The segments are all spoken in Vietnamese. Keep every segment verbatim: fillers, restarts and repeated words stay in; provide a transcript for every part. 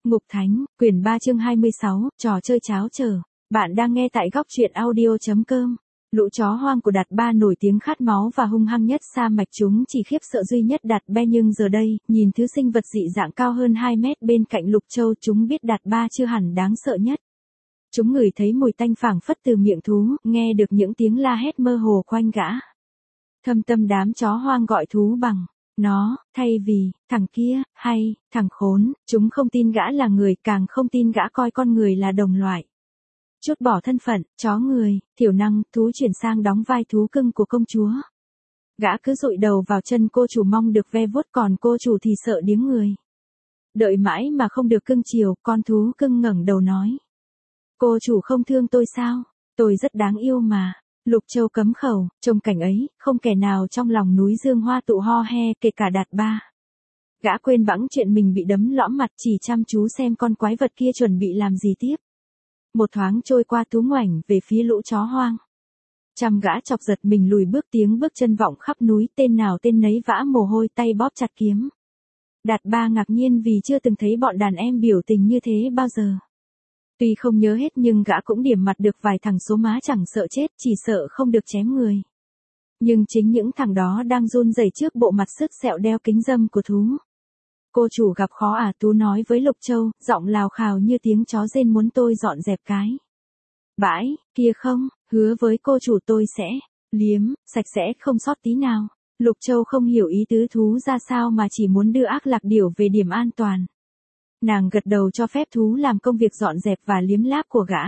Ngục Thánh, quyển ba chương hai mươi sáu, trò chơi cháo trở. Bạn đang nghe tại góc truyện audio.com. Lũ chó hoang của Đạt Ba nổi tiếng khát máu và hung hăng nhất sa mạch, chúng chỉ khiếp sợ duy nhất Đạt Ba, nhưng giờ đây, nhìn thứ sinh vật dị dạng cao hơn hai mét bên cạnh Lục Châu, chúng biết Đạt Ba chưa hẳn đáng sợ nhất. Chúng ngửi thấy mùi tanh phảng phất từ miệng thú, nghe được những tiếng la hét mơ hồ quanh gã. Thâm tâm đám chó hoang gọi thú bằng nó, thay vì thằng kia, hay thằng khốn. Chúng không tin gã là người, càng không tin gã coi con người là đồng loại. Chút bỏ thân phận, chó người, thiểu năng, thú chuyển sang đóng vai thú cưng của công chúa. Gã cứ dụi đầu vào chân cô chủ mong được ve vuốt, còn cô chủ thì sợ điếng người. Đợi mãi mà không được cưng chiều, con thú cưng ngẩng đầu nói: cô chủ không thương tôi sao? Tôi rất đáng yêu mà. Lục Châu cấm khẩu, trông cảnh ấy, không kẻ nào trong lòng núi Dương Hoa tụ ho he, kể cả Đạt Ba. Gã quên bẵng chuyện mình bị đấm lõm mặt, chỉ chăm chú xem con quái vật kia chuẩn bị làm gì tiếp. Một thoáng trôi qua, thú ngoảnh về phía lũ chó hoang. Trăm gã chọc giật mình lùi bước, tiếng bước chân vọng khắp núi, tên nào tên nấy vã mồ hôi, tay bóp chặt kiếm. Đạt Ba ngạc nhiên vì chưa từng thấy bọn đàn em biểu tình như thế bao giờ. Tuy không nhớ hết nhưng gã cũng điểm mặt được vài thằng số má chẳng sợ chết, chỉ sợ không được chém người. Nhưng chính những thằng đó đang run rẩy trước bộ mặt sứt sẹo đeo kính râm của thú. Cô chủ gặp khó à? Tú nói với Lục Châu, giọng lào khào như tiếng chó rên, muốn tôi dọn dẹp cái bãi kia không? Hứa với cô chủ tôi sẽ liếm sạch sẽ không sót tí nào. Lục Châu không hiểu ý tứ thú ra sao mà chỉ muốn đưa ác lạc điểu về điểm an toàn. Nàng gật đầu cho phép thú làm công việc dọn dẹp và liếm láp của gã.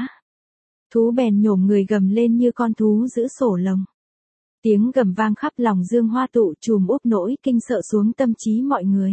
Thú bèn nhổm người gầm lên như con thú giữ sổ lồng. Tiếng gầm vang khắp lòng Dương Hoa tụ, trùm úp nỗi kinh sợ xuống tâm trí mọi người.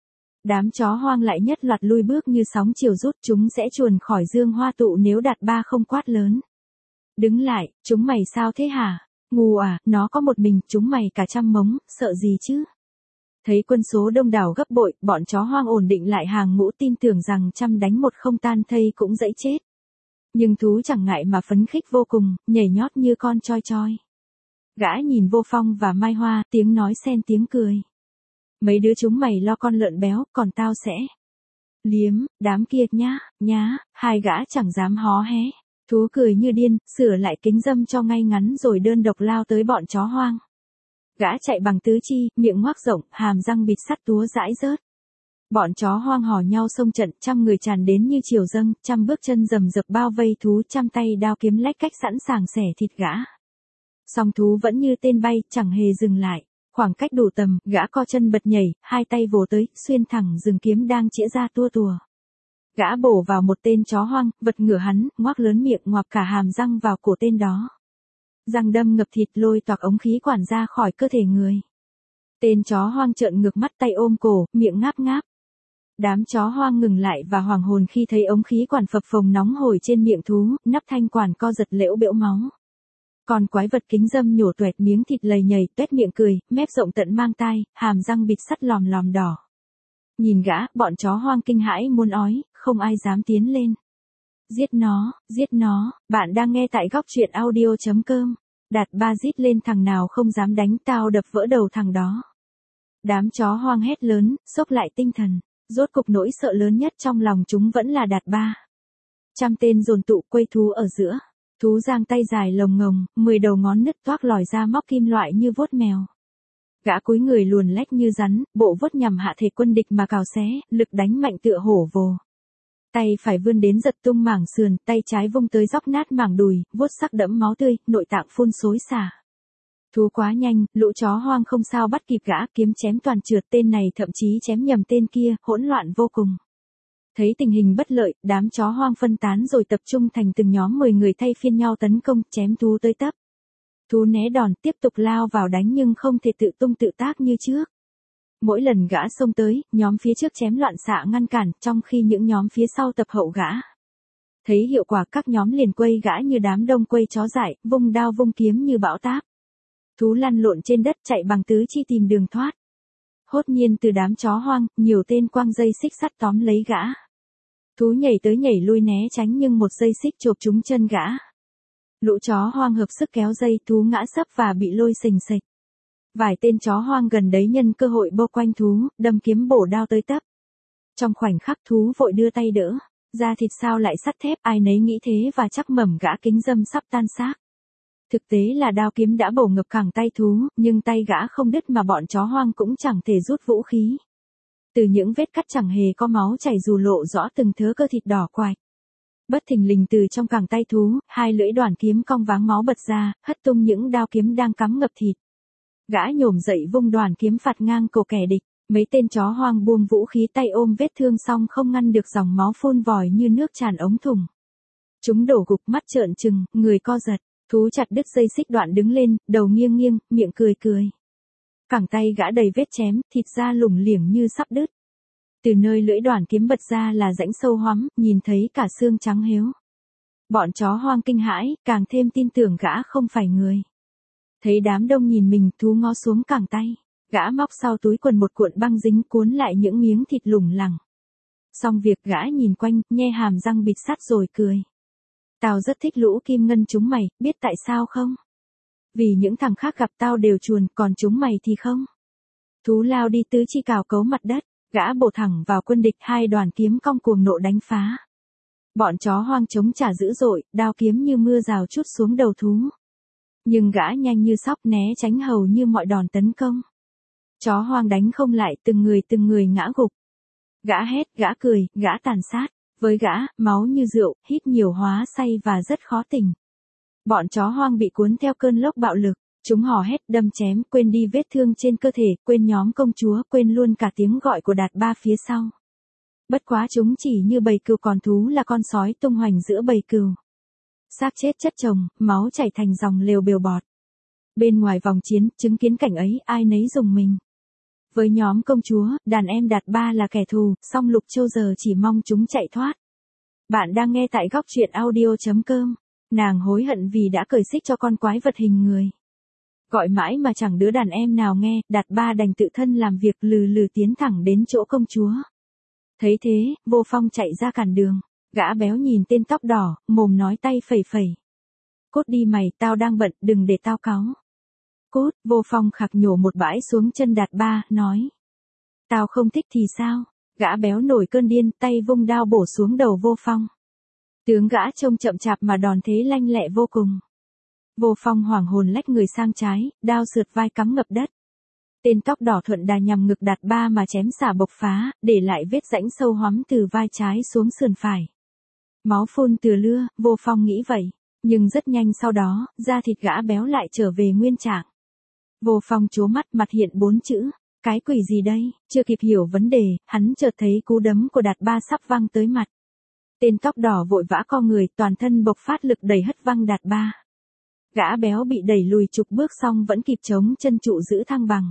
Đám chó hoang lại nhất loạt lui bước như sóng chiều rút, chúng sẽ chuồn khỏi Dương Hoa tụ nếu Đạt Ba không quát lớn. Đứng lại, chúng mày sao thế hả? Ngu à, nó có một mình, chúng mày cả trăm mống, sợ gì chứ? Thấy quân số đông đảo gấp bội, bọn chó hoang ổn định lại hàng ngũ, tin tưởng rằng trăm đánh một không tan thây cũng dẫy chết. Nhưng thú chẳng ngại mà phấn khích vô cùng, nhảy nhót như con choi choi. Gã nhìn Vô Phong và Mai Hoa, tiếng nói xen tiếng cười. Mấy đứa chúng mày lo con lợn béo, còn tao sẽ liếm đám kia nhá, nhá. Hai gã chẳng dám hó hé. Thú cười như điên, sửa lại kính râm cho ngay ngắn rồi đơn độc lao tới bọn chó hoang. Gã chạy bằng tứ chi, miệng ngoác rộng, hàm răng bịt sắt túa dãi rớt. Bọn chó hoang hò nhau xông trận, trăm người tràn đến như triều dâng, trăm bước chân rầm rập bao vây thú, trăm tay đao kiếm lách cách sẵn sàng xẻ thịt gã. Song thú vẫn như tên bay, chẳng hề dừng lại. Khoảng cách đủ tầm, gã co chân bật nhảy, hai tay vồ tới, xuyên thẳng rừng kiếm đang chĩa ra tua tùa. Gã bổ vào một tên chó hoang, vật ngửa hắn, ngoác lớn miệng, ngoạp cả hàm răng vào cổ tên đó. Răng đâm ngập thịt, lôi toạc ống khí quản ra khỏi cơ thể người. Tên chó hoang trợn ngược mắt, tay ôm cổ, miệng ngáp ngáp. Đám chó hoang ngừng lại và hoảng hồn khi thấy ống khí quản phập phồng nóng hổi trên miệng thú, nắp thanh quản co giật lễu bễu máu. Còn quái vật kính râm nhổ toẹt miếng thịt lầy nhầy, tuét miệng cười, mép rộng tận mang tai, hàm răng bịt sắt lòm lòm đỏ. Nhìn gã, bọn chó hoang kinh hãi muốn ói, không ai dám tiến lên. Giết nó, giết nó. Bạn đang nghe tại góc truyện audio.com. Đạt Ba rít lên, thằng nào không dám đánh tao đập vỡ đầu thằng đó. Đám chó hoang hét lớn, xốc lại tinh thần. Rốt cục nỗi sợ lớn nhất trong lòng chúng vẫn là Đạt Ba. Trăm tên dồn tụ quây thú ở giữa. Thú giang tay dài lồng ngồng, mười đầu ngón nứt toác lòi ra móc kim loại như vuốt mèo. Gã cúi người luồn lách như rắn, bộ vuốt nhằm hạ thể quân địch mà cào xé, lực đánh mạnh tựa hổ vồ. Tay phải vươn đến giật tung mảng sườn, tay trái vung tới róc nát mảng đùi, vuốt sắc đẫm máu tươi, nội tạng phun xối xả. Thú quá nhanh, lũ chó hoang không sao bắt kịp gã, kiếm chém toàn trượt, tên này thậm chí chém nhầm tên kia, hỗn loạn vô cùng. Thấy tình hình bất lợi, đám chó hoang phân tán rồi tập trung thành từng nhóm mười người thay phiên nhau tấn công, chém thú tới tấp. Thú né đòn, tiếp tục lao vào đánh nhưng không thể tự tung tự tác như trước. Mỗi lần gã xông tới, nhóm phía trước chém loạn xạ ngăn cản, trong khi những nhóm phía sau tập hậu gã. Thấy hiệu quả, các nhóm liền quây gã như đám đông quây chó dại, vung đao vung kiếm như bão táp. Thú lăn lộn trên đất, chạy bằng tứ chi tìm đường thoát. Hốt nhiên từ đám chó hoang, nhiều tên quăng dây xích sắt tóm lấy gã. Thú nhảy tới nhảy lui né tránh nhưng một dây xích chộp trúng chân gã. Lũ chó hoang hợp sức kéo dây, thú ngã sấp và bị lôi xình xịch. Vài tên chó hoang gần đấy nhân cơ hội bô quanh thú, đâm kiếm bổ đao tới tấp. Trong khoảnh khắc thú vội đưa tay đỡ, da thịt sao lại sắt thép, ai nấy nghĩ thế và chắc mẩm gã kính dâm sắp tan xác. Thực tế là đao kiếm đã bổ ngập cẳng tay thú, nhưng tay gã không đứt mà bọn chó hoang cũng chẳng thể rút vũ khí. Từ những vết cắt chẳng hề có máu chảy dù lộ rõ từng thớ cơ thịt đỏ quạch. Bất thình lình từ trong cẳng tay thú, hai lưỡi đoản kiếm cong váng máu bật ra, hất tung những đao kiếm đang cắm ngập thịt. Gã nhổm dậy vung đoản kiếm phạt ngang cổ kẻ địch, mấy tên chó hoang buông vũ khí tay ôm vết thương xong không ngăn được dòng máu phun vòi như nước tràn ống thùng. Chúng đổ gục mắt trợn trừng, người co giật, thú chặt đứt dây xích đoạn đứng lên, đầu nghiêng nghiêng, miệng cười cười. Cẳng tay gã đầy vết chém, thịt da lủng liểng như sắp đứt. Từ nơi lưỡi đoản kiếm bật ra là rãnh sâu hoắm, nhìn thấy cả xương trắng héo. Bọn chó hoang kinh hãi, càng thêm tin tưởng gã không phải người. Thấy đám đông nhìn mình, thú ngó xuống cẳng tay. Gã móc sau túi quần một cuộn băng dính cuốn lại những miếng thịt lủng lẳng. Xong việc gã nhìn quanh, nhe hàm răng bịt sắt rồi cười. Tao rất thích lũ kim ngân chúng mày, biết tại sao không? Vì những thằng khác gặp tao đều chuồn, còn chúng mày thì không. Thú lao đi tứ chi cào cấu mặt đất, gã bổ thẳng vào quân địch, hai đoàn kiếm cong cuồng nộ đánh phá. Bọn chó hoang chống trả dữ dội, đao kiếm như mưa rào trút xuống đầu thú. Nhưng gã nhanh như sóc né tránh hầu như mọi đòn tấn công. Chó hoang đánh không lại, từng người từng người ngã gục. Gã hét, gã cười, gã tàn sát. Với gã, máu như rượu, hít nhiều hóa say và rất khó tỉnh. Bọn chó hoang bị cuốn theo cơn lốc bạo lực. Chúng hò hét đâm chém, quên đi vết thương trên cơ thể, quên nhóm công chúa, quên luôn cả tiếng gọi của Đạt Ba phía sau. Bất quá chúng chỉ như bầy cừu, còn thú là con sói tung hoành giữa bầy cừu. Xác chết chất chồng, máu chảy thành dòng lều bều bọt. Bên ngoài vòng chiến, chứng kiến cảnh ấy, ai nấy rùng mình. Với nhóm công chúa, đàn em Đạt Ba là kẻ thù, song Lục Châu giờ chỉ mong chúng chạy thoát. Bạn đang nghe tại góc truyện audio chấm com. Nàng hối hận vì đã cởi xích cho con quái vật hình người. Gọi mãi mà chẳng đứa đàn em nào nghe, Đạt Ba đành tự thân làm việc lừ lừ tiến thẳng đến chỗ công chúa. Thấy thế, Vô Phong chạy ra cản đường, gã béo nhìn tên tóc đỏ, mồm nói tay phẩy phẩy. Cút đi mày, tao đang bận, đừng để tao cáu. Cút, Vô Phong khạc nhổ một bãi xuống chân Đạt Ba, nói. Tao không thích thì sao? Gã béo nổi cơn điên, tay vung đao bổ xuống đầu Vô Phong. Tướng gã trông chậm chạp mà đòn thế lanh lẹ vô cùng. Vô Phong hoảng hồn lách người sang trái, đao sượt vai cắm ngập đất. Tên tóc đỏ thuận đà nhằm ngực Đạt Ba mà chém xả bộc phá, để lại vết rãnh sâu hoắm từ vai trái xuống sườn phải. Máu phun từ lưa, Vô Phong nghĩ vậy, nhưng rất nhanh sau đó, da thịt gã béo lại trở về nguyên trạng. Vô Phong trố mắt, mặt hiện bốn chữ, cái quỷ gì đây? Chưa kịp hiểu vấn đề, hắn chợt thấy cú đấm của Đạt Ba sắp văng tới mặt. Tên tóc đỏ vội vã co người, toàn thân bộc phát lực đẩy hất văng Đạt Ba. Gã béo bị đẩy lùi chục bước xong vẫn kịp chống chân trụ giữ thăng bằng.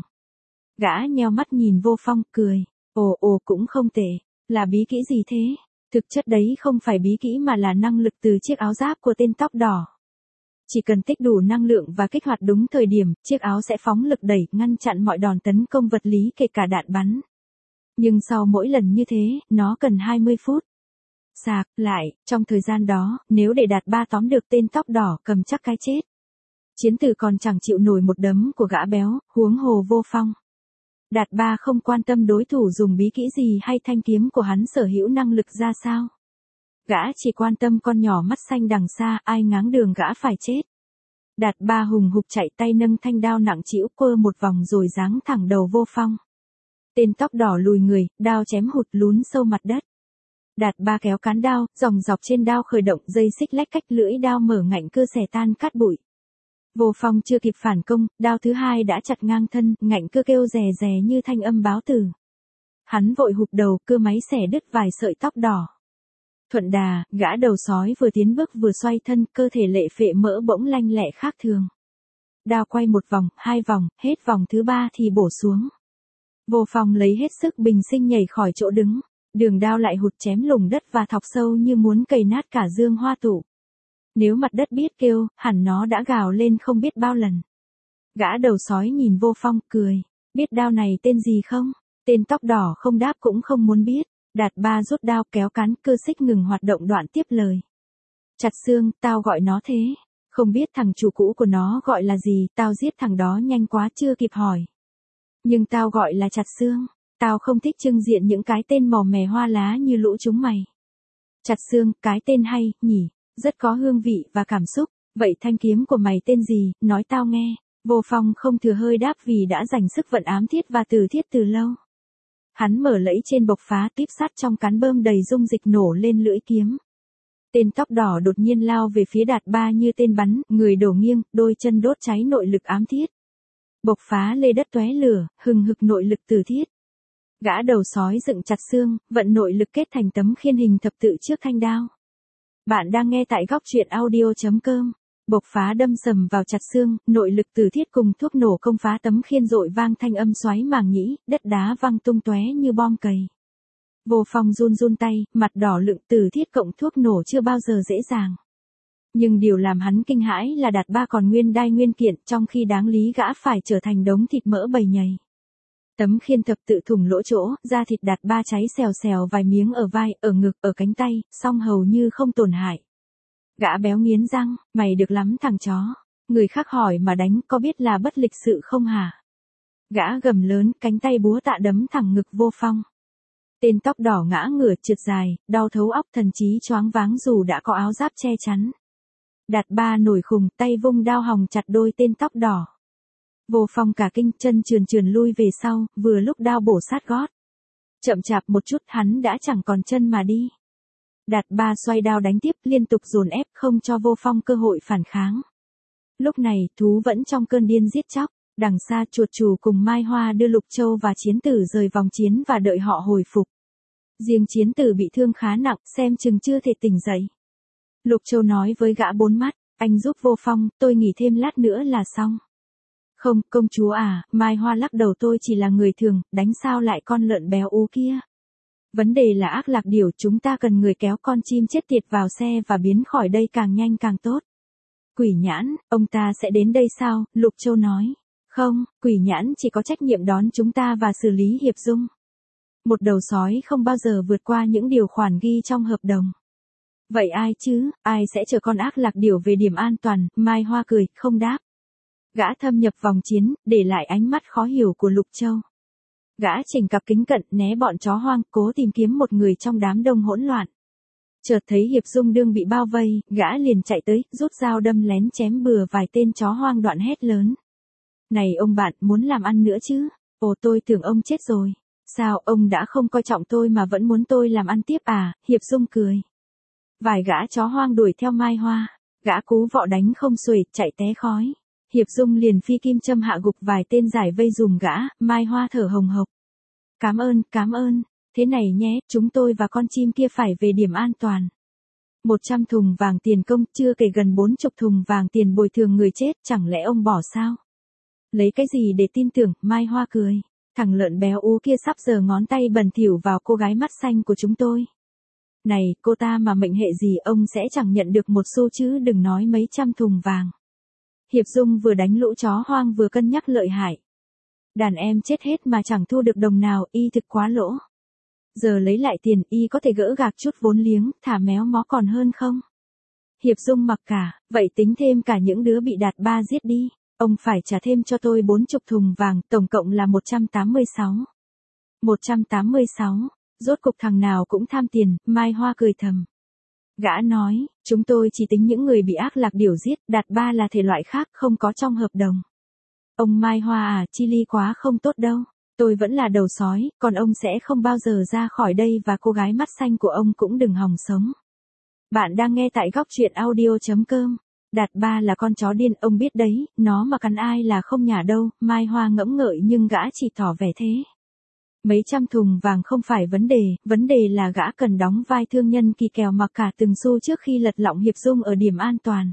Gã nheo mắt nhìn Vô Phong, cười. Ồ ồ cũng không tệ, là bí kỹ gì thế? Thực chất đấy không phải bí kỹ mà là năng lực từ chiếc áo giáp của tên tóc đỏ. Chỉ cần tích đủ năng lượng và kích hoạt đúng thời điểm, chiếc áo sẽ phóng lực đẩy, ngăn chặn mọi đòn tấn công vật lý kể cả đạn bắn. Nhưng sau mỗi lần như thế, nó cần hai mươi phút. Sạc, lại, trong thời gian đó, nếu để Đạt Ba tóm được tên tóc đỏ, cầm chắc cái chết. Chiến tử còn chẳng chịu nổi một đấm của gã béo, huống hồ Vô Phong. Đạt Ba không quan tâm đối thủ dùng bí kỹ gì hay thanh kiếm của hắn sở hữu năng lực ra sao. Gã chỉ quan tâm con nhỏ mắt xanh đằng xa, ai ngáng đường gã phải chết. Đạt Ba hùng hục chạy, tay nâng thanh đao nặng trĩu quơ một vòng rồi giáng thẳng đầu Vô Phong. Tên tóc đỏ lùi người, đao chém hụt lún sâu mặt đất. Đạt Ba kéo cán đao, dòng dọc trên đao khởi động, dây xích lách cách lưỡi đao mở ngạnh cưa xẻ tan cát bụi. Vô Phong chưa kịp phản công, đao thứ hai đã chặt ngang thân, ngạnh cưa kêu rè rè như thanh âm báo tử. Hắn vội hụp đầu, cưa máy xẻ đứt vài sợi tóc đỏ. Thuận đà, gã đầu sói vừa tiến bước vừa xoay thân, cơ thể lệ phệ mỡ bỗng lanh lẹ khác thường. Đao quay một vòng, hai vòng, hết vòng thứ ba thì bổ xuống. Vô Phong lấy hết sức bình sinh nhảy khỏi chỗ đứng, đường đao lại hụt chém lủng đất và thọc sâu như muốn cày nát cả dương hoa tụ. Nếu mặt đất biết kêu, hẳn nó đã gào lên không biết bao lần. Gã đầu sói nhìn Vô Phong, cười. Biết đao này tên gì không? Tên tóc đỏ không đáp cũng không muốn biết. Đạt Ba rút đao kéo cán, cơ xích ngừng hoạt động, đoạn tiếp lời. Chặt xương, tao gọi nó thế. Không biết thằng chủ cũ của nó gọi là gì, tao giết thằng đó nhanh quá chưa kịp hỏi. Nhưng tao gọi là chặt xương. Tao không thích trưng diện những cái tên màu mè hoa lá như lũ chúng mày. Chặt xương, cái tên hay, nhỉ, rất có hương vị và cảm xúc. Vậy thanh kiếm của mày tên gì, nói tao nghe. Vô Phong không thừa hơi đáp vì đã dành sức vận ám thiết và từ thiết từ lâu. Hắn mở lẫy trên bộc phá, tiếp sắt trong cán bơm đầy dung dịch nổ lên lưỡi kiếm. Tên tóc đỏ đột nhiên lao về phía Đạt Ba như tên bắn, người đổ nghiêng, đôi chân đốt cháy nội lực ám thiết. Bộc phá lê đất tóe lửa, hừng hực nội lực từ thiết. Gã đầu sói dựng chặt xương, vận nội lực kết thành tấm khiên hình thập tự trước thanh đao. Bạn đang nghe tại góc truyện audio chấm com. Bộc phá đâm sầm vào chặt xương, nội lực từ thiết cùng thuốc nổ công phá tấm khiên rội vang thanh âm xoáy màng nhĩ, đất đá văng tung tóe như bom cầy. Vô Phong run run tay, mặt đỏ lựng, từ thiết cộng thuốc nổ chưa bao giờ dễ dàng. Nhưng điều làm hắn kinh hãi là Đạt Ba còn nguyên đai nguyên kiện, trong khi đáng lý gã phải trở thành đống thịt mỡ bầy nhầy. Tấm khiên thập tự thủng lỗ chỗ, da thịt Đạt Ba cháy xèo xèo vài miếng ở vai, ở ngực, ở cánh tay, song hầu như không tổn hại. Gã béo nghiến răng, mày được lắm thằng chó. Người khác hỏi mà đánh, có biết là bất lịch sự không hả? Gã gầm lớn, cánh tay búa tạ đấm thẳng ngực Vô Phong. Tên tóc đỏ ngã ngửa trượt dài, đau thấu óc, thần trí choáng váng dù đã có áo giáp che chắn. Đạt Ba nổi khùng, tay vung đao hòng chặt đôi tên tóc đỏ. Vô Phong cả kinh, chân trườn trườn lui về sau, vừa lúc đao bổ sát gót. Chậm chạp một chút, hắn đã chẳng còn chân mà đi. Đạt Ba xoay đao đánh tiếp, liên tục dồn ép, không cho Vô Phong cơ hội phản kháng. Lúc này, thú vẫn trong cơn điên giết chóc. Đằng xa, chuột chù cùng Mai Hoa đưa Lục Châu và Chiến Tử rời vòng chiến và đợi họ hồi phục. Riêng Chiến Tử bị thương khá nặng, xem chừng chưa thể tỉnh dậy. Lục Châu nói với gã bốn mắt, anh giúp Vô Phong, tôi nghỉ thêm lát nữa là xong. Không, công chúa à, Mai Hoa lắc đầu, tôi chỉ là người thường, đánh sao lại con lợn béo ú kia. Vấn đề là Ác Lạc Điểu, chúng ta cần người kéo con chim chết tiệt vào xe và biến khỏi đây càng nhanh càng tốt. Quỷ Nhãn, ông ta sẽ đến đây sao? Lục Châu nói. Không, Quỷ Nhãn chỉ có trách nhiệm đón chúng ta và xử lý Hiệp Dung. Một đầu sói không bao giờ vượt qua những điều khoản ghi trong hợp đồng. Vậy ai chứ, ai sẽ chở con Ác Lạc Điểu về điểm an toàn? Mai Hoa cười, không đáp. Gã thâm nhập vòng chiến, để lại ánh mắt khó hiểu của Lục Châu. Gã chỉnh cặp kính cận, né bọn chó hoang, cố tìm kiếm một người trong đám đông hỗn loạn. Chợt thấy Hiệp Dung đương bị bao vây, gã liền chạy tới, rút dao đâm lén chém bừa vài tên chó hoang, đoạn hét lớn. Này ông bạn, muốn làm ăn nữa chứ? Ồ, tôi tưởng ông chết rồi. Sao, ông đã không coi trọng tôi mà vẫn muốn tôi làm ăn tiếp à? Hiệp Dung cười. Vài gã chó hoang đuổi theo Mai Hoa. Gã cú vọ đánh không xuể, chạy té khói. Hiệp Dung liền phi kim châm hạ gục vài tên giải vây dùm gã. Mai Hoa thở hồng hộc. Cám ơn, cám ơn. Thế này nhé, chúng tôi và con chim kia phải về điểm an toàn. Một trăm thùng vàng tiền công, chưa kể gần bốn chục thùng vàng tiền bồi thường người chết, chẳng lẽ ông bỏ sao? Lấy cái gì để tin tưởng? Mai Hoa cười. Thằng lợn béo ú kia sắp giở ngón tay bẩn thỉu vào cô gái mắt xanh của chúng tôi. Này, cô ta mà mệnh hệ gì ông sẽ chẳng nhận được một xu chứ đừng nói mấy trăm thùng vàng. Hiệp Dung vừa đánh lũ chó hoang vừa cân nhắc lợi hại. Đàn em chết hết mà chẳng thu được đồng nào, y thực quá lỗ. Giờ lấy lại tiền, y có thể gỡ gạc chút vốn liếng, thả méo mó còn hơn không? Hiệp Dung mặc cả, vậy tính thêm cả những đứa bị Đạt Ba giết đi. Ông phải trả thêm cho tôi bốn chục thùng vàng, tổng cộng là một trăm tám mươi sáu. một trăm tám mươi sáu, rốt cục thằng nào cũng tham tiền, Mai Hoa cười thầm. Gã nói, chúng tôi chỉ tính những người bị Ác Lạc Điểu giết, Đạt Ba là thể loại khác, không có trong hợp đồng. Ông Mai Hoa à, chi ly quá không tốt đâu. Tôi vẫn là đầu sói, còn ông sẽ không bao giờ ra khỏi đây và cô gái mắt xanh của ông cũng đừng hòng sống. Bạn đang nghe tại góc truyện audio chấm com. Đạt Ba là con chó điên, ông biết đấy, nó mà cắn ai là không nhả đâu. Mai Hoa ngẫm ngợi nhưng gã chỉ tỏ vẻ thế. Mấy trăm thùng vàng không phải vấn đề, vấn đề là gã cần đóng vai thương nhân kỳ kèo mặc cả từng xu trước khi lật lọng Hiệp Dung ở điểm an toàn.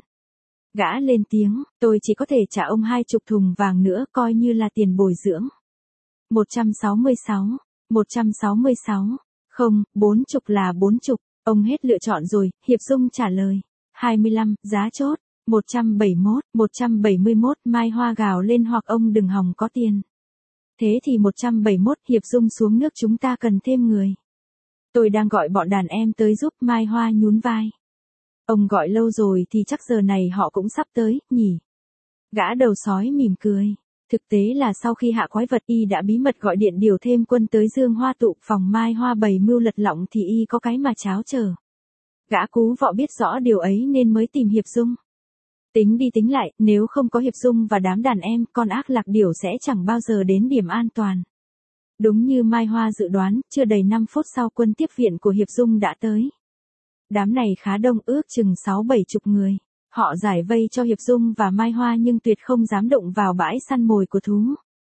Gã lên tiếng, tôi chỉ có thể trả ông hai chục thùng vàng nữa coi như là tiền bồi dưỡng. một trăm sáu mươi sáu, một trăm sáu mươi sáu, không, bốn chục là bốn chục, ông hết lựa chọn rồi, Hiệp Dung trả lời. hai mươi lăm, giá chốt, một trăm bảy mươi mốt, một trăm bảy mươi mốt, Mai Hoa gào lên hoặc ông đừng hòng có tiền. Thế thì một trăm bảy mươi mốt, Hiệp Dung xuống nước chúng ta cần thêm người. Tôi đang gọi bọn đàn em tới giúp, Mai Hoa nhún vai. Ông gọi lâu rồi thì chắc giờ này họ cũng sắp tới, nhỉ? Gã đầu sói mỉm cười. Thực tế là sau khi hạ quái vật y đã bí mật gọi điện điều thêm quân tới Dương Hoa tụ phòng Mai Hoa bày mưu lật lọng thì y có cái mà cháo chờ. Gã Cú Vọ biết rõ điều ấy nên mới tìm Hiệp Dung. Tính đi tính lại, nếu không có Hiệp Dung và đám đàn em, con ác lạc điểu sẽ chẳng bao giờ đến điểm an toàn. Đúng như Mai Hoa dự đoán, chưa đầy năm phút sau quân tiếp viện của Hiệp Dung đã tới. Đám này khá đông, ước chừng sáu bảy chục người. Họ giải vây cho Hiệp Dung và Mai Hoa nhưng tuyệt không dám động vào bãi săn mồi của thú.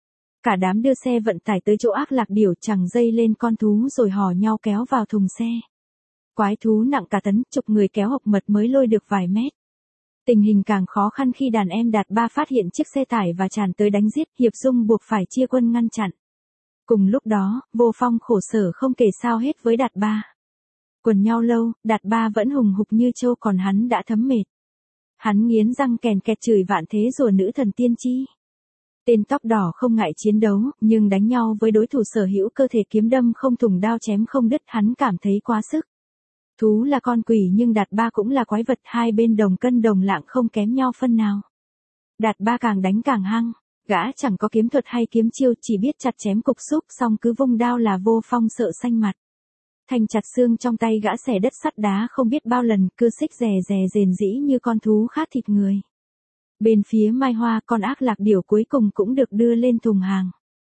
Cả đám đưa xe vận tải tới chỗ ác lạc điểu chẳng dây lên con thú rồi hò nhau kéo vào thùng xe. Quái thú nặng cả tấn, chục người kéo hộc mật mới lôi được vài mét. Tình hình càng khó khăn khi đàn em Đạt Ba phát hiện chiếc xe tải và tràn tới đánh giết, Hiệp Dung buộc phải chia quân ngăn chặn. Cùng lúc đó, Vô Phong khổ sở không kể sao hết với Đạt Ba. Quần nhau lâu, Đạt Ba vẫn hùng hục như trâu còn hắn đã thấm mệt. Hắn nghiến răng kèn kẹt chửi vạn thế rùa nữ thần tiên tri. Tên tóc đỏ không ngại chiến đấu, nhưng đánh nhau với đối thủ sở hữu cơ thể kiếm đâm không thủng đao chém không đứt hắn cảm thấy quá sức. Thú là con quỷ nhưng Đạt Ba cũng là quái vật, hai bên đồng cân đồng lạng không kém nhau phân nào. Đạt Ba càng đánh càng hăng, gã chẳng có kiếm thuật hay kiếm chiêu chỉ biết chặt chém cục xúc xong cứ vung đao là Vô Phong sợ xanh mặt. Thanh chặt xương trong tay gã xẻ đất sắt đá không biết bao lần, cưa xích rè rè rền rĩ như con thú khát thịt người. Bên phía Mai Hoa, con ác lạc điểu cuối cùng cũng được đưa lên thùng hàng.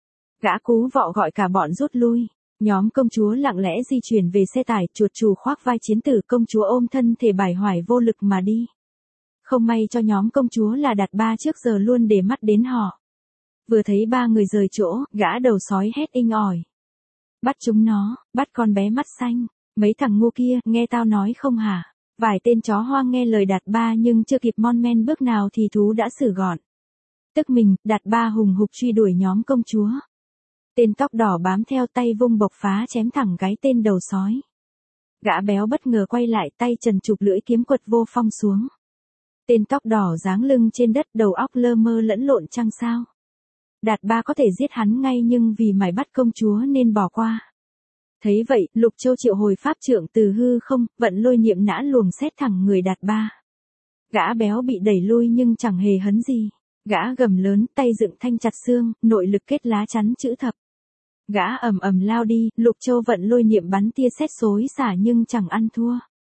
Gã Cú Vọ gọi cả bọn rút lui. Nhóm công chúa lặng lẽ di chuyển về xe tải, chuột chù khoác vai chiến tử, công chúa ôm thân thể bải hoài vô lực mà đi. Không may cho nhóm công chúa là Đạt Ba trước giờ luôn để mắt đến họ. Vừa thấy ba người rời chỗ, gã đầu sói hét inh ỏi. Bắt chúng nó, bắt con bé mắt xanh, mấy thằng ngu kia, nghe tao nói không hả? Vài tên chó hoang nghe lời Đạt Ba nhưng chưa kịp mon men bước nào thì thú đã xử gọn. Tức mình, Đạt Ba hùng hục truy đuổi nhóm công chúa. Tên tóc đỏ bám theo tay vung bộc phá chém thẳng cái tên đầu sói. Gã béo bất ngờ quay lại tay trần chụp lưỡi kiếm quật Vô Phong xuống. Tên tóc đỏ giáng lưng trên đất đầu óc lơ mơ lẫn lộn chăng sao. Đạt Ba có thể giết hắn ngay nhưng vì mày bắt công chúa nên bỏ qua. Thấy vậy, Lục Châu triệu hồi pháp trượng từ hư không, vận lôi niệm nã luồng xét thẳng người Đạt Ba. Gã béo bị đẩy lui nhưng chẳng hề hấn gì. Gã gầm lớn, tay dựng thanh chặt xương, nội lực kết lá chắn chữ thập. Gã ầm ầm lao đi, Lục Châu vận lôi niệm bắn tia sét xối xả nhưng chẳng ăn thua.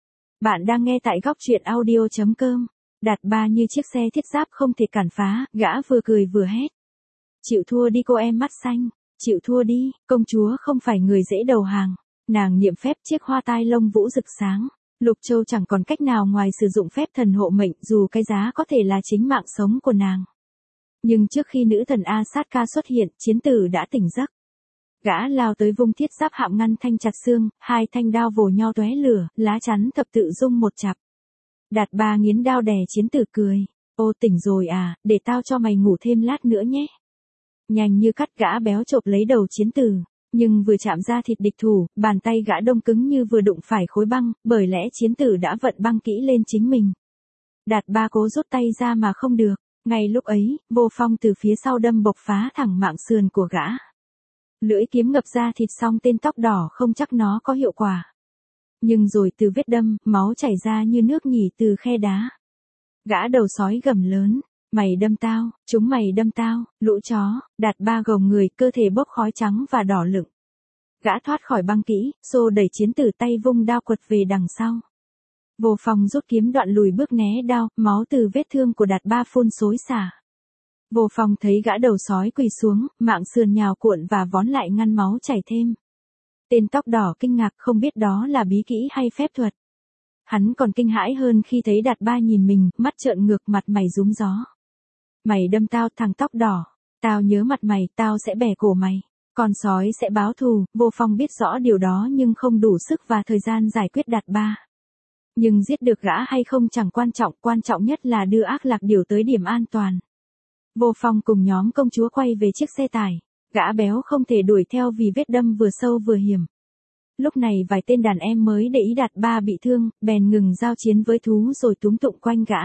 Bạn đang nghe tại góc truyện audio chấm com. Đạt Ba như chiếc xe thiết giáp không thể cản phá, gã vừa cười vừa hét. Chịu thua đi cô em mắt xanh, chịu thua đi, công chúa không phải người dễ đầu hàng. Nàng niệm phép chiếc hoa tai lông vũ rực sáng. Lục Châu chẳng còn cách nào ngoài sử dụng phép thần hộ mệnh dù cái giá có thể là chính mạng sống của nàng. Nhưng trước khi nữ thần A Sát Ca xuất hiện, chiến tử đã tỉnh giấc. Gã lao tới vung thiết giáp hạm ngăn thanh chặt xương, hai thanh đao vồ nhau tóe lửa, lá chắn thập tự dung một chặp. Đạt Ba nghiến đao đè chiến tử cười. Ô tỉnh rồi à, để tao cho mày ngủ thêm lát nữa nhé. Nhanh như cắt gã béo chộp lấy đầu chiến tử. Nhưng vừa chạm ra thịt địch thủ, bàn tay gã đông cứng như vừa đụng phải khối băng, bởi lẽ chiến tử đã vận băng kỹ lên chính mình. Đạt Ba cố rút tay ra mà không được. Ngay lúc ấy, Vô Phong từ phía sau đâm bộc phá thẳng mạng sườn của gã. Lưỡi kiếm ngập ra thịt xong tên tóc đỏ không chắc nó có hiệu quả. Nhưng rồi từ vết đâm, máu chảy ra như nước nhỉ từ khe đá. Gã đầu sói gầm lớn. Mày đâm tao, chúng mày đâm tao, lũ chó. Đạt Ba gồng người, cơ thể bốc khói trắng và đỏ lựng. Gã thoát khỏi băng kỹ, xô đẩy chiến tử tay vung đao quật về đằng sau. Vô Phong rút kiếm đoạn lùi bước né đao, máu từ vết thương của Đạt Ba phun xối xả. Vô Phong thấy gã đầu sói quỳ xuống, mạng sườn nhào cuộn và vón lại ngăn máu chảy thêm. Tên tóc đỏ kinh ngạc không biết đó là bí kỹ hay phép thuật. Hắn còn kinh hãi hơn khi thấy Đạt Ba nhìn mình, mắt trợn ngược mặt mày rúm gió. Mày đâm tao thằng tóc đỏ, tao nhớ mặt mày, tao sẽ bẻ cổ mày. Con sói sẽ báo thù. Vô Phong biết rõ điều đó nhưng không đủ sức và thời gian giải quyết Đạt Ba. Nhưng giết được gã hay không chẳng quan trọng, quan trọng nhất là đưa ác lạc điểu tới điểm an toàn. Vô Phong cùng nhóm công chúa quay về chiếc xe tải. Gã béo không thể đuổi theo vì vết đâm vừa sâu vừa hiểm. Lúc này vài tên đàn em mới để ý Đạt Ba bị thương, bèn ngừng giao chiến với thú rồi túm tụng quanh gã.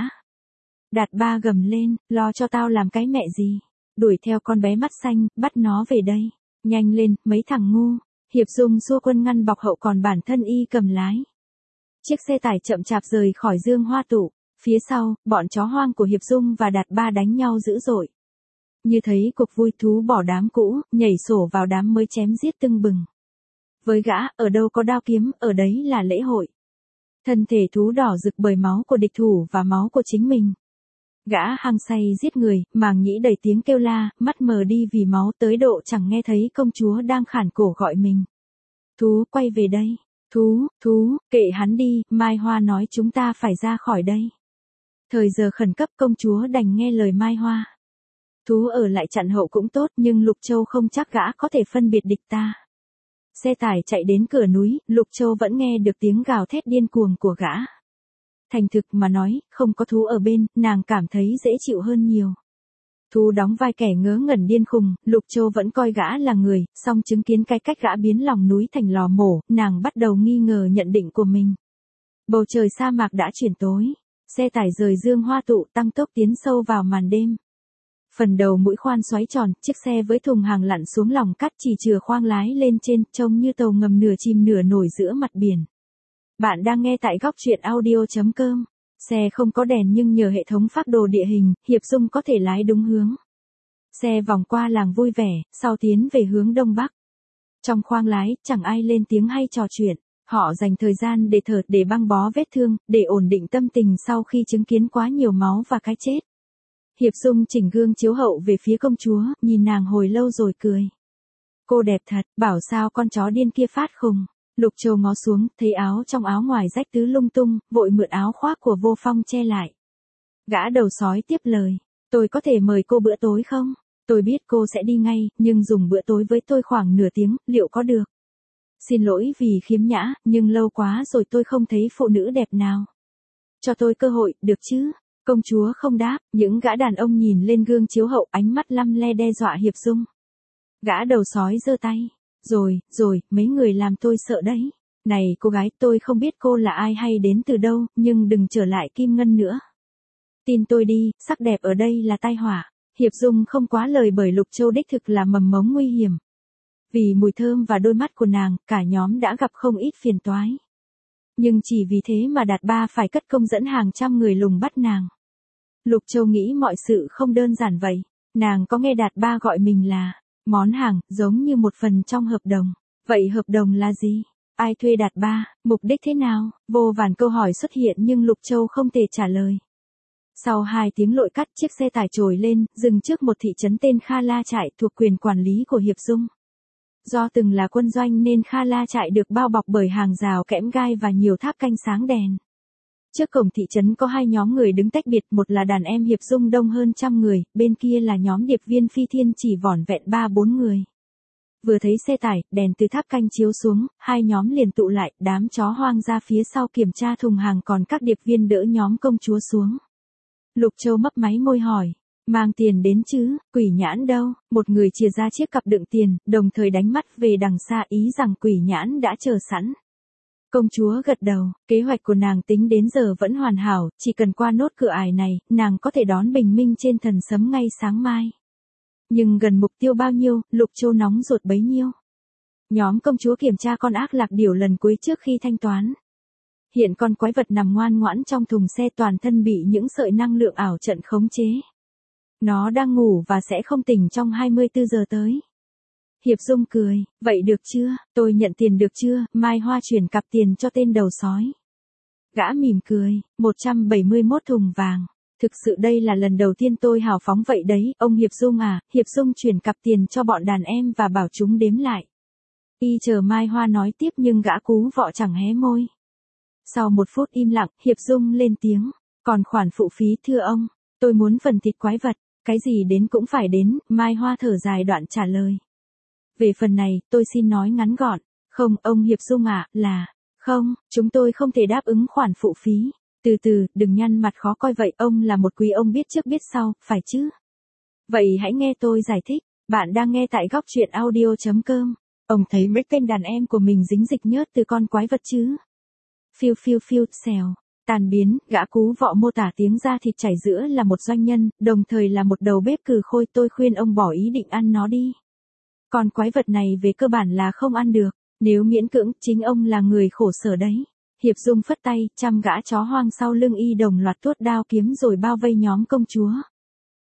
Đạt Ba gầm lên, lo cho tao làm cái mẹ gì. Đuổi theo con bé mắt xanh, bắt nó về đây. Nhanh lên, mấy thằng ngu. Hiệp Dung xua quân ngăn bọc hậu còn bản thân y cầm lái. Chiếc xe tải chậm chạp rời khỏi Dương Hoa tụ. Phía sau, bọn chó hoang của Hiệp Dung và Đạt Ba đánh nhau dữ dội. Như thấy cuộc vui, thú bỏ đám cũ, nhảy sổ vào đám mới chém giết tưng bừng. Với gã, ở đâu có đao kiếm, ở đấy là lễ hội. Thân thể thú đỏ rực bởi máu của địch thủ và máu của chính mình. Gã hăng say giết người, màng nhĩ đầy tiếng kêu la, mắt mờ đi vì máu tới độ chẳng nghe thấy công chúa đang khản cổ gọi mình. Thú, quay về đây. Thú, thú, kệ hắn đi, Mai Hoa nói chúng ta phải ra khỏi đây. Thời giờ khẩn cấp công chúa đành nghe lời Mai Hoa. Thú ở lại chặn hậu cũng tốt nhưng Lục Châu không chắc gã có thể phân biệt địch ta. Xe tải chạy đến cửa núi, Lục Châu vẫn nghe được tiếng gào thét điên cuồng của gã. Thành thực mà nói, không có thú ở bên, nàng cảm thấy dễ chịu hơn nhiều. Thú đóng vai kẻ ngớ ngẩn điên khùng, Lục Châu vẫn coi gã là người, song chứng kiến cái cách gã biến lòng núi thành lò mổ, nàng bắt đầu nghi ngờ nhận định của mình. Bầu trời sa mạc đã chuyển tối, xe tải rời dương hoa tụ tăng tốc tiến sâu vào màn đêm. Phần đầu mũi khoan xoáy tròn, chiếc xe với thùng hàng lặn xuống lòng cát chỉ chừa khoang lái lên trên, trông như tàu ngầm nửa chìm nửa nổi giữa mặt biển. Bạn đang nghe tại góc truyện audio chấm com. Xe không có đèn nhưng nhờ hệ thống phác đồ địa hình, Hiệp Dung có thể lái đúng hướng. Xe vòng qua làng vui vẻ, sau tiến về hướng đông bắc. Trong khoang lái, chẳng ai lên tiếng hay trò chuyện. Họ dành thời gian để thở, để băng bó vết thương, để ổn định tâm tình sau khi chứng kiến quá nhiều máu và cái chết. Hiệp Dung chỉnh gương chiếu hậu về phía công chúa, nhìn nàng hồi lâu rồi cười. Cô đẹp thật, bảo sao con chó điên kia phát khùng. Lục Châu ngó xuống, thấy áo trong áo ngoài rách tứ lung tung, vội mượn áo khoác của Vô Phong che lại. Gã đầu sói tiếp lời, tôi có thể mời cô bữa tối không? Tôi biết cô sẽ đi ngay, nhưng dùng bữa tối với tôi khoảng nửa tiếng, liệu có được? Xin lỗi vì khiếm nhã, nhưng lâu quá rồi tôi không thấy phụ nữ đẹp nào. Cho tôi cơ hội, được chứ? Công chúa không đáp, những gã đàn ông nhìn lên gương chiếu hậu, ánh mắt lăm le đe dọa Hiệp Dung. Gã đầu sói giơ tay. Rồi, rồi, mấy người làm tôi sợ đấy. Này cô gái, tôi không biết cô là ai hay đến từ đâu, nhưng đừng trở lại Kim Ngân nữa. Tin tôi đi, sắc đẹp ở đây là tai họa. Hiệp Dung không quá lời bởi Lục Châu đích thực là mầm mống nguy hiểm. Vì mùi thơm và đôi mắt của nàng, cả nhóm đã gặp không ít phiền toái. Nhưng chỉ vì thế mà Đạt Ba phải cất công dẫn hàng trăm người lùng bắt nàng. Lục Châu nghĩ mọi sự không đơn giản vậy. Nàng có nghe Đạt Ba gọi mình là món hàng, giống như một phần trong hợp đồng. Vậy hợp đồng là gì? Ai thuê Đạt Ba? Mục đích thế nào? Vô vàn câu hỏi xuất hiện nhưng Lục Châu không thể trả lời. Sau hai tiếng lội cắt, chiếc xe tải trồi lên, dừng trước một thị trấn tên Kha La Trại thuộc quyền quản lý của Hiệp Dung. Do từng là quân doanh nên Kha La Trại được bao bọc bởi hàng rào kẽm gai và nhiều tháp canh sáng đèn. Trước cổng thị trấn có hai nhóm người đứng tách biệt, một là đàn em Hiệp Dung đông hơn trăm người, bên kia là nhóm điệp viên Phi Thiên chỉ vỏn vẹn ba bốn người. Vừa thấy xe tải, đèn từ tháp canh chiếu xuống, hai nhóm liền tụ lại, đám chó hoang ra phía sau kiểm tra thùng hàng còn các điệp viên đỡ nhóm công chúa xuống. Lục Châu mấp máy môi hỏi, mang tiền đến chứ, Quỷ Nhãn đâu? Một người chìa ra chiếc cặp đựng tiền, đồng thời đánh mắt về đằng xa ý rằng Quỷ Nhãn đã chờ sẵn. Công chúa gật đầu, kế hoạch của nàng tính đến giờ vẫn hoàn hảo, chỉ cần qua nốt cửa ải này, nàng có thể đón bình minh trên thần sấm ngay sáng mai. Nhưng gần mục tiêu bao nhiêu, Lục Châu nóng ruột bấy nhiêu. Nhóm công chúa kiểm tra con ác lạc điểu lần cuối trước khi thanh toán. Hiện con quái vật nằm ngoan ngoãn trong thùng xe, toàn thân bị những sợi năng lượng ảo trận khống chế. Nó đang ngủ và sẽ không tỉnh trong hai mươi tư giờ tới. Hiệp Dung cười, vậy được chưa, tôi nhận tiền được chưa? Mai Hoa chuyển cặp tiền cho tên đầu sói. Gã mỉm cười, một trăm bảy mươi mốt thùng vàng. Thực sự đây là lần đầu tiên tôi hào phóng vậy đấy, ông Hiệp Dung à. Hiệp Dung chuyển cặp tiền cho bọn đàn em và bảo chúng đếm lại. Y chờ Mai Hoa nói tiếp nhưng gã cú vọ chẳng hé môi. Sau một phút im lặng, Hiệp Dung lên tiếng, còn khoản phụ phí thưa ông, tôi muốn phần thịt quái vật, cái gì đến cũng phải đến. Mai Hoa thở dài đoạn trả lời. Về phần này, tôi xin nói ngắn gọn, không, ông Hiệp Dung ạ, à, là, không, chúng tôi không thể đáp ứng khoản phụ phí. Từ từ, đừng nhăn mặt khó coi vậy, ông là một quý ông biết trước biết sau, phải chứ? Vậy hãy nghe tôi giải thích, bạn đang nghe tại góc truyện audio chấm com. Ông thấy mấy tên đàn em của mình dính dịch nhớt từ con quái vật chứ? Phiêu phiêu phiêu, xèo. Tàn biến, gã cú vọ mô tả tiếng da thịt chảy giữa là một doanh nhân, đồng thời là một đầu bếp cừ khôi. Tôi khuyên ông bỏ ý định ăn nó đi. Con quái vật này về cơ bản là không ăn được, nếu miễn cưỡng, chính ông là người khổ sở đấy. Hiệp Dung phất tay, trăm gã chó hoang sau lưng y đồng loạt tuốt đao kiếm rồi bao vây nhóm công chúa.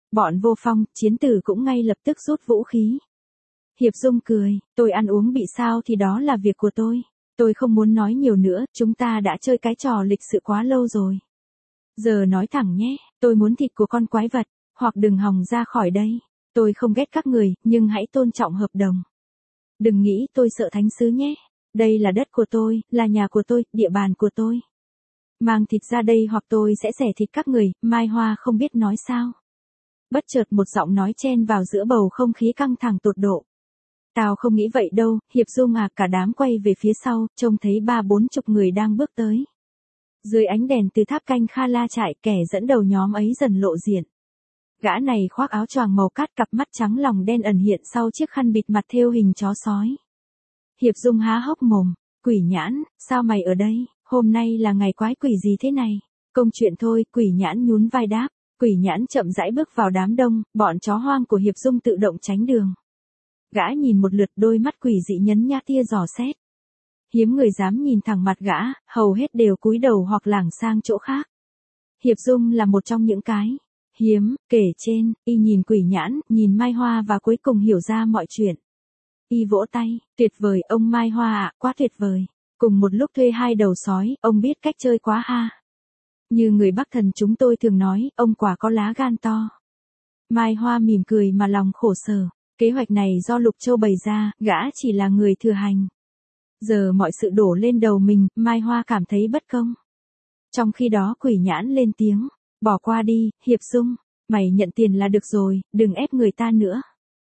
Bọn Vô Phong, Chiến Tử cũng ngay lập tức rút vũ khí. Hiệp Dung cười, tôi ăn uống bị sao thì đó là việc của tôi. Tôi không muốn nói nhiều nữa, chúng ta đã chơi cái trò lịch sự quá lâu rồi. Giờ nói thẳng nhé, tôi muốn thịt của con quái vật, hoặc đừng hòng ra khỏi đây. Tôi không ghét các người, nhưng hãy tôn trọng hợp đồng. Đừng nghĩ tôi sợ thánh sứ nhé. Đây là đất của tôi, là nhà của tôi, địa bàn của tôi. Mang thịt ra đây hoặc tôi sẽ xẻ thịt các người, Mai Hoa không biết nói sao. Bất chợt một giọng nói chen vào giữa bầu không khí căng thẳng tột độ. Tao không nghĩ vậy đâu, Hiệp Dung à, cả đám quay về phía sau, trông thấy ba bốn chục người đang bước tới. Dưới ánh đèn từ tháp canh Kha La trại, kẻ dẫn đầu nhóm ấy dần lộ diện. Gã này khoác áo choàng màu cát, cặp mắt trắng lòng đen ẩn hiện sau chiếc khăn bịt mặt thêu hình chó sói. Hiệp Dung há hốc mồm, Quỷ Nhãn, sao mày ở đây, hôm nay là ngày quái quỷ gì thế này? Công chuyện thôi, Quỷ Nhãn nhún vai đáp. Quỷ Nhãn chậm rãi bước vào đám đông, bọn chó hoang của Hiệp Dung tự động tránh đường. Gã nhìn một lượt, đôi mắt quỷ dị nhấn nha tia dò xét. Hiếm người dám nhìn thẳng mặt gã, hầu hết đều cúi đầu hoặc lảng sang chỗ khác. Hiệp Dung là một trong những cái hiếm kể trên. Y nhìn Quỷ Nhãn, nhìn Mai Hoa và cuối cùng hiểu ra mọi chuyện. Y vỗ tay, tuyệt vời ông Mai Hoa ạ, quá tuyệt vời. Cùng một lúc thuê hai đầu sói, ông biết cách chơi quá ha. Như người Bắc thần chúng tôi thường nói, ông quả có lá gan to. Mai Hoa mỉm cười mà lòng khổ sở. Kế hoạch này do Lục Châu bày ra, gã chỉ là người thừa hành. Giờ mọi sự đổ lên đầu mình, Mai Hoa cảm thấy bất công. Trong khi đó Quỷ Nhãn lên tiếng, bỏ qua đi, Hiệp Dung, mày nhận tiền là được rồi, đừng ép người ta nữa.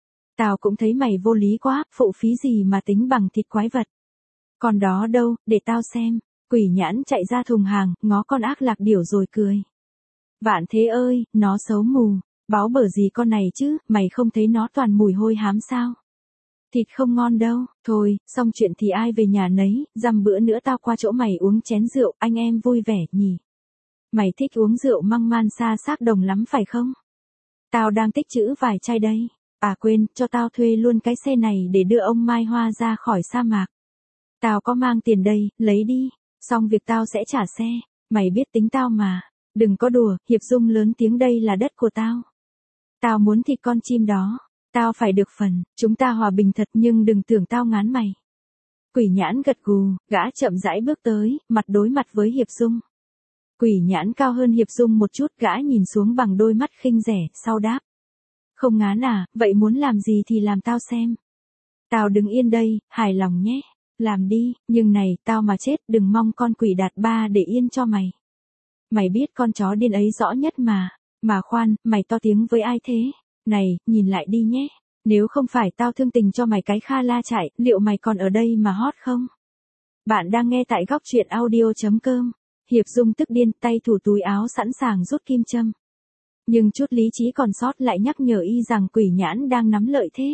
Tao cũng thấy mày vô lý quá, phụ phí gì mà tính bằng thịt quái vật. Còn đó đâu, để tao xem. Quỷ Nhãn chạy ra thùng hàng, ngó con ác lạc điểu rồi cười. Vạn thế ơi, nó xấu mù. Báo bở gì con này chứ, mày không thấy nó toàn mùi hôi hám sao? Thịt không ngon đâu, thôi, xong chuyện thì ai về nhà nấy, dăm bữa nữa tao qua chỗ mày uống chén rượu, anh em vui vẻ nhỉ. Mày thích uống rượu măng man sa xác đồng lắm phải không? Tao đang tích trữ vài chai đây. À quên, cho tao thuê luôn cái xe này để đưa ông Mai Hoa ra khỏi sa mạc. Tao có mang tiền đây, lấy đi, xong việc tao sẽ trả xe, mày biết tính tao mà. Đừng có đùa, Hiệp Dung lớn tiếng, đây là đất của tao. Tao muốn thịt con chim đó. Tao phải được phần, chúng ta hòa bình thật nhưng đừng tưởng tao ngán mày. Quỷ Nhãn gật gù, gã chậm rãi bước tới, mặt đối mặt với Hiệp Dung. Quỷ Nhãn cao hơn Hiệp Dung một chút, gã nhìn xuống bằng đôi mắt khinh rẻ, sau đáp. Không ngán à, vậy muốn làm gì thì làm tao xem. Tao đứng yên đây, hài lòng nhé. Làm đi, nhưng này, tao mà chết, đừng mong con quỷ đạt ba để yên cho mày. Mày biết con chó điên ấy rõ nhất mà. Mà khoan, mày to tiếng với ai thế? Này, nhìn lại đi nhé. Nếu không phải tao thương tình cho mày cái Kha La trại, liệu mày còn ở đây mà hót không? Bạn đang nghe tại góc truyện audio chấm com. Hiệp Dung tức điên, tay thủ túi áo sẵn sàng rút kim châm. Nhưng chút lý trí còn sót lại nhắc nhở y rằng Quỷ Nhãn đang nắm lợi thế.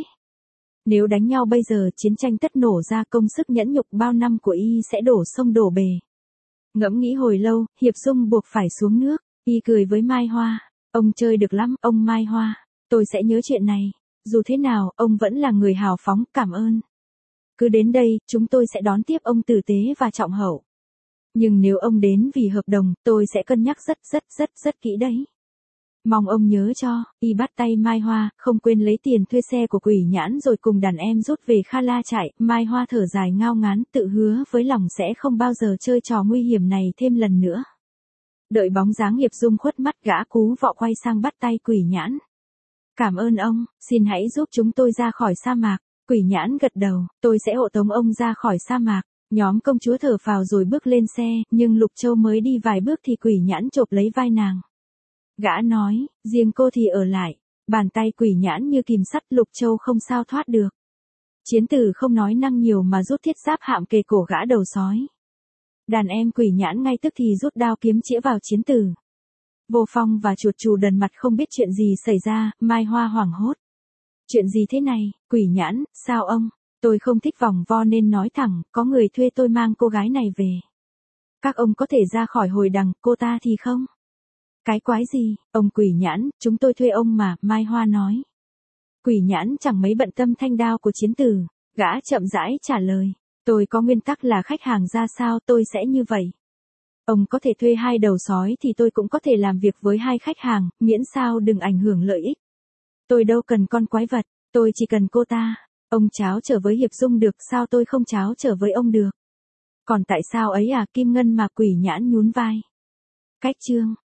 Nếu đánh nhau bây giờ, chiến tranh tất nổ ra, công sức nhẫn nhục bao năm của y sẽ đổ sông đổ bể. Ngẫm nghĩ hồi lâu, Hiệp Dung buộc phải xuống nước. Y cười với Mai Hoa. Ông chơi được lắm, ông Mai Hoa. Tôi sẽ nhớ chuyện này. Dù thế nào, ông vẫn là người hào phóng, cảm ơn. Cứ đến đây, chúng tôi sẽ đón tiếp ông tử tế và trọng hậu. Nhưng nếu ông đến vì hợp đồng, tôi sẽ cân nhắc rất rất rất rất kỹ đấy. Mong ông nhớ cho. Y bắt tay Mai Hoa, không quên lấy tiền thuê xe của Quỷ Nhãn rồi cùng đàn em rút về Kha La trại. Mai Hoa thở dài ngao ngán, tự hứa với lòng sẽ không bao giờ chơi trò nguy hiểm này thêm lần nữa. Đợi bóng dáng Hiệp Dung khuất mắt, gã cú vọ quay sang bắt tay Quỷ Nhãn. Cảm ơn ông, xin hãy giúp chúng tôi ra khỏi sa mạc. Quỷ Nhãn gật đầu, tôi sẽ hộ tống ông ra khỏi sa mạc. Nhóm công chúa thở phào rồi bước lên xe, nhưng Lục Châu mới đi vài bước thì Quỷ Nhãn chộp lấy vai nàng. Gã nói, riêng cô thì ở lại. Bàn tay Quỷ Nhãn như kìm sắt, Lục Châu không sao thoát được. Chiến Tử không nói năng nhiều mà rút thiết giáp hạm kề cổ gã đầu sói. Đàn em Quỷ Nhãn ngay tức thì rút đao kiếm chĩa vào Chiến Tử. Vô Phong và chuột chù đần mặt không biết chuyện gì xảy ra, Mai Hoa hoảng hốt. Chuyện gì thế này, Quỷ Nhãn, sao ông? Tôi không thích vòng vo nên nói thẳng, có người thuê tôi mang cô gái này về. Các ông có thể ra khỏi hồi đằng, cô ta thì không? Cái quái gì, ông Quỷ Nhãn, chúng tôi thuê ông mà, Mai Hoa nói. Quỷ Nhãn chẳng mấy bận tâm thanh đao của Chiến Tử, gã chậm rãi trả lời. Tôi có nguyên tắc là khách hàng ra sao tôi sẽ như vậy. Ông có thể thuê hai đầu sói thì tôi cũng có thể làm việc với hai khách hàng, miễn sao đừng ảnh hưởng lợi ích. Tôi đâu cần con quái vật, tôi chỉ cần cô ta. Ông cháo trở với Hiệp Dung được, sao tôi không cháo trở với ông được? Còn tại sao ấy à? Kim Ngân mà Quỷ Nhãn nhún vai. Cách chương